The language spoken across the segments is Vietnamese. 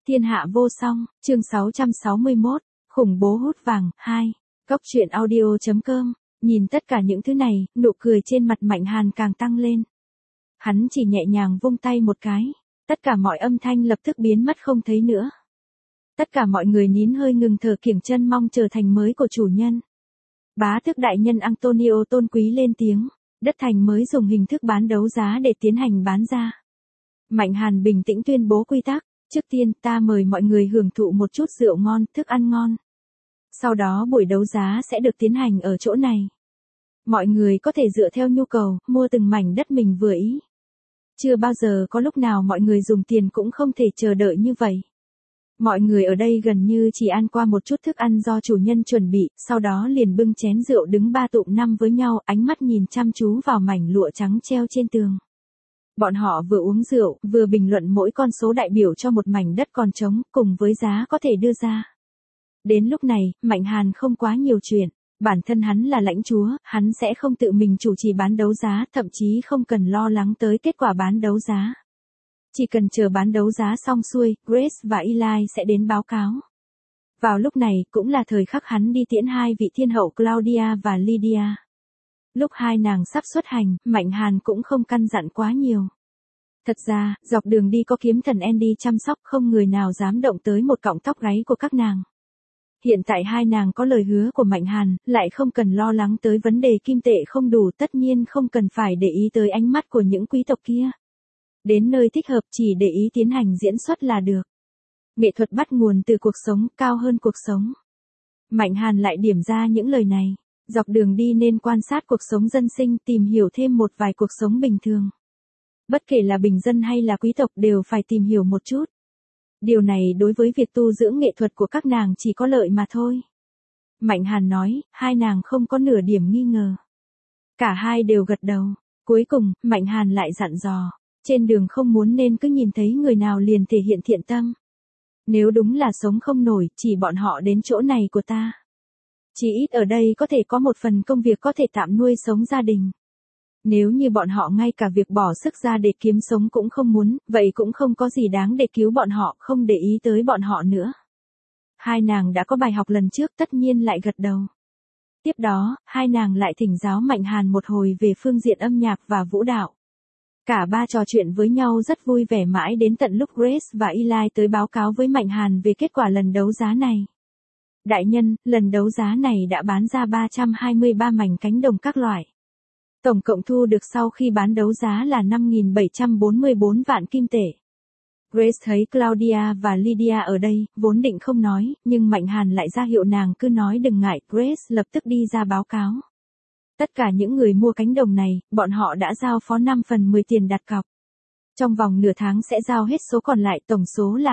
Thiên hạ vô song, chương 661, khủng bố hút vàng, 2. Cốc truyện audio.com, nhìn tất cả những thứ này, nụ cười trên mặt Mạnh Hàn càng tăng lên. Hắn chỉ nhẹ nhàng vung tay một cái, tất cả mọi âm thanh lập tức biến mất không thấy nữa. Tất cả mọi người nín hơi ngừng thở kiểng chân mong trở thành mới của chủ nhân. Bá tước đại nhân Antonio tôn quý lên tiếng, đất thành mới dùng hình thức bán đấu giá để tiến hành bán ra. Mạnh Hàn bình tĩnh tuyên bố quy tắc, trước tiên ta mời mọi người hưởng thụ một chút rượu ngon, thức ăn ngon. Sau đó buổi đấu giá sẽ được tiến hành ở chỗ này. Mọi người có thể dựa theo nhu cầu, mua từng mảnh đất mình vừa ý. Chưa bao giờ có lúc nào mọi người dùng tiền cũng không thể chờ đợi như vậy. Mọi người ở đây gần như chỉ ăn qua một chút thức ăn do chủ nhân chuẩn bị, sau đó liền bưng chén rượu đứng ba tụm năm với nhau, ánh mắt nhìn chăm chú vào mảnh lụa trắng treo trên tường. Bọn họ vừa uống rượu, vừa bình luận mỗi con số đại biểu cho một mảnh đất còn trống, cùng với giá có thể đưa ra. Đến lúc này, Mạnh Hàn không quá nhiều chuyện. Bản thân hắn là lãnh chúa, hắn sẽ không tự mình chủ trì bán đấu giá, thậm chí không cần lo lắng tới kết quả bán đấu giá. Chỉ cần chờ bán đấu giá xong xuôi, Grace và Eli sẽ đến báo cáo. Vào lúc này, cũng là thời khắc hắn đi tiễn hai vị thiên hậu Claudia và Lydia. Lúc hai nàng sắp xuất hành, Mạnh Hàn cũng không căn dặn quá nhiều. Thật ra, dọc đường đi có kiếm thần Andy chăm sóc, không người nào dám động tới một cọng tóc gáy của các nàng. Hiện tại hai nàng có lời hứa của Mạnh Hàn, lại không cần lo lắng tới vấn đề kim tệ không đủ, tất nhiên không cần phải để ý tới ánh mắt của những quý tộc kia. Đến nơi thích hợp chỉ để ý tiến hành diễn xuất là được. Nghệ thuật bắt nguồn từ cuộc sống, cao hơn cuộc sống. Mạnh Hàn lại điểm ra những lời này. Dọc đường đi nên quan sát cuộc sống dân sinh, tìm hiểu thêm một vài cuộc sống bình thường. Bất kể là bình dân hay là quý tộc đều phải tìm hiểu một chút. Điều này đối với việc tu dưỡng nghệ thuật của các nàng chỉ có lợi mà thôi. Mạnh Hàn nói, hai nàng không có nửa điểm nghi ngờ. Cả hai đều gật đầu. Cuối cùng, Mạnh Hàn lại dặn dò, trên đường không muốn nên cứ nhìn thấy người nào liền thể hiện thiện tâm. Nếu đúng là sống không nổi, chỉ bọn họ đến chỗ này của ta. Chỉ ít ở đây có thể có một phần công việc có thể tạm nuôi sống gia đình. Nếu như bọn họ ngay cả việc bỏ sức ra để kiếm sống cũng không muốn, vậy cũng không có gì đáng để cứu bọn họ, không để ý tới bọn họ nữa. Hai nàng đã có bài học lần trước, tất nhiên lại gật đầu. Tiếp đó, hai nàng lại thỉnh giáo Mạnh Hàn một hồi về phương diện âm nhạc và vũ đạo. Cả ba trò chuyện với nhau rất vui vẻ mãi đến tận lúc Grace và Eli tới báo cáo với Mạnh Hàn về kết quả lần đấu giá này. Đại nhân, lần đấu giá này đã bán ra 323 mảnh cánh đồng các loại. Tổng cộng thu được sau khi bán đấu giá là 5.744 vạn kim tệ. Grace thấy Claudia và Lydia ở đây, vốn định không nói, nhưng Mạnh Hàn lại ra hiệu nàng cứ nói đừng ngại, Grace lập tức đi ra báo cáo. Tất cả những người mua cánh đồng này, bọn họ đã giao phó 5/10 tiền đặt cọc. Trong vòng nửa tháng sẽ giao hết số còn lại, tổng số là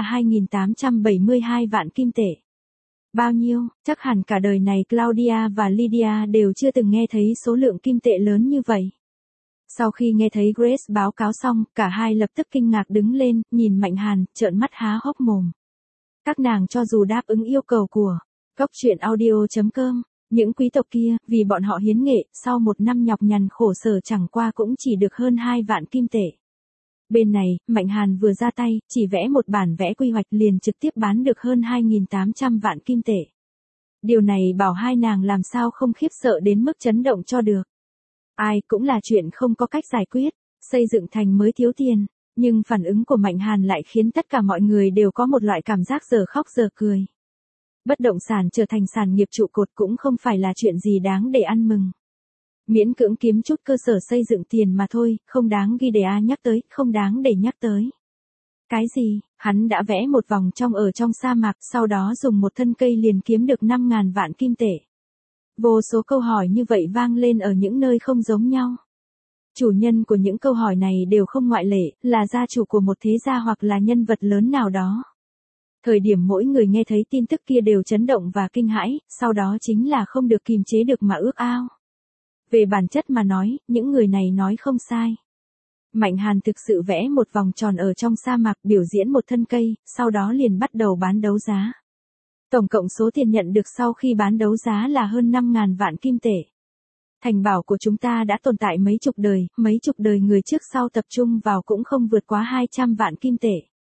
2.872 vạn kim tệ. Bao nhiêu, chắc hẳn cả đời này Claudia và Lydia đều chưa từng nghe thấy số lượng kim tệ lớn như vậy. Sau khi nghe thấy Grace báo cáo xong, cả hai lập tức kinh ngạc đứng lên, nhìn Mạnh Hàn, trợn mắt há hốc mồm. Các nàng cho dù đáp ứng yêu cầu của Cốc truyện audio.com, những quý tộc kia, vì bọn họ hiến nghệ, sau một năm nhọc nhằn khổ sở chẳng qua cũng chỉ được hơn 2 vạn kim tệ. Bên này, Mạnh Hàn vừa ra tay, chỉ vẽ một bản vẽ quy hoạch liền trực tiếp bán được hơn 2.800 vạn kim tệ. Điều này bảo hai nàng làm sao không khiếp sợ đến mức chấn động cho được. Ai cũng là chuyện không có cách giải quyết, xây dựng thành mới thiếu tiền, nhưng phản ứng của Mạnh Hàn lại khiến tất cả mọi người đều có một loại cảm giác giờ khóc giờ cười. Bất động sản trở thành sản nghiệp trụ cột cũng không phải là chuyện gì đáng để ăn mừng. Miễn cưỡng kiếm chút cơ sở xây dựng tiền mà thôi, không đáng ghi để ai nhắc tới, không đáng để nhắc tới. Cái gì, hắn đã vẽ một vòng ở trong sa mạc, sau đó dùng một thân cây liền kiếm được 5.000 vạn kim tệ. Vô số câu hỏi như vậy vang lên ở những nơi không giống nhau. Chủ nhân của những câu hỏi này đều không ngoại lệ, là gia chủ của một thế gia hoặc là nhân vật lớn nào đó. Thời điểm mỗi người nghe thấy tin tức kia đều chấn động và kinh hãi, sau đó chính là không được kìm chế được mà ước ao. Về bản chất mà nói, những người này nói không sai. Mạnh Hàn thực sự vẽ một vòng tròn ở trong sa mạc, biểu diễn một thân cây, sau đó liền bắt đầu bán đấu giá. Tổng cộng số tiền nhận được sau khi bán đấu giá là hơn 5.000 vạn kim tệ. Thành bảo của chúng ta đã tồn tại mấy chục đời người trước sau tập trung vào cũng không vượt quá 200 vạn kim tệ.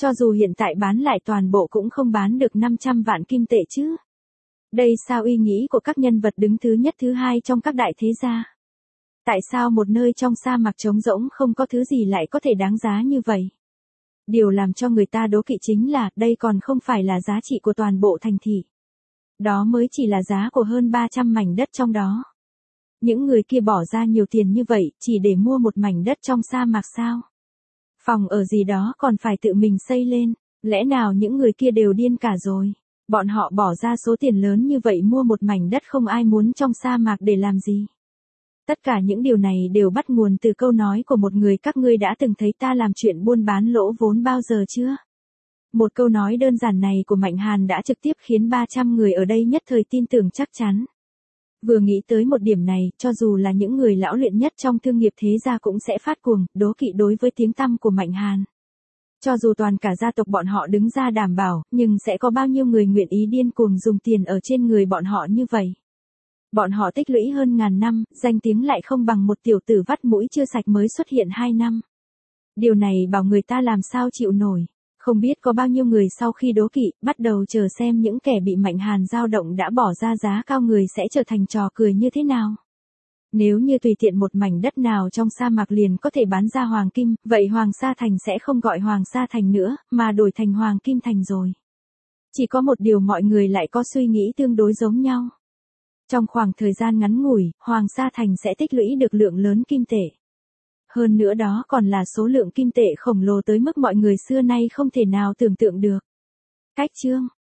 Cho dù hiện tại bán lại toàn bộ cũng không bán được 500 vạn kim tệ chứ. Đây sao uy nghĩ của các nhân vật đứng thứ nhất thứ hai trong các đại thế gia? Tại sao một nơi trong sa mạc trống rỗng không có thứ gì lại có thể đáng giá như vậy? Điều làm cho người ta đố kỵ chính là đây còn không phải là giá trị của toàn bộ thành thị. Đó mới chỉ là giá của hơn 300 mảnh đất trong đó. Những người kia bỏ ra nhiều tiền như vậy chỉ để mua một mảnh đất trong sa mạc sao? Phòng ở gì đó còn phải tự mình xây lên, lẽ nào những người kia đều điên cả rồi? Bọn họ bỏ ra số tiền lớn như vậy mua một mảnh đất không ai muốn trong sa mạc để làm gì? Tất cả những điều này đều bắt nguồn từ câu nói của một người: các ngươi đã từng thấy ta làm chuyện buôn bán lỗ vốn bao giờ chưa? Một câu nói đơn giản này của Mạnh Hàn đã trực tiếp khiến 300 người ở đây nhất thời tin tưởng chắc chắn. Vừa nghĩ tới một điểm này, cho dù là những người lão luyện nhất trong thương nghiệp thế gia cũng sẽ phát cuồng, đố kỵ đối với tiếng tăm của Mạnh Hàn. Cho dù toàn cả gia tộc bọn họ đứng ra đảm bảo, nhưng sẽ có bao nhiêu người nguyện ý điên cuồng dùng tiền ở trên người bọn họ như vậy? Bọn họ tích lũy hơn ngàn năm, danh tiếng lại không bằng một tiểu tử vắt mũi chưa sạch mới xuất hiện 2 năm. Điều này bảo người ta làm sao chịu nổi. Không biết có bao nhiêu người sau khi đố kỵ, bắt đầu chờ xem những kẻ bị Mạnh Hàn dao động đã bỏ ra giá cao người sẽ trở thành trò cười như thế nào. Nếu như tùy tiện một mảnh đất nào trong sa mạc liền có thể bán ra hoàng kim, vậy Hoàng Sa Thành sẽ không gọi Hoàng Sa Thành nữa, mà đổi thành Hoàng Kim Thành rồi. Chỉ có một điều mọi người lại có suy nghĩ tương đối giống nhau. Trong khoảng thời gian ngắn ngủi, Hoàng Sa Thành sẽ tích lũy được lượng lớn kim tệ. Hơn nữa đó còn là số lượng kim tệ khổng lồ tới mức mọi người xưa nay không thể nào tưởng tượng được. Cách chương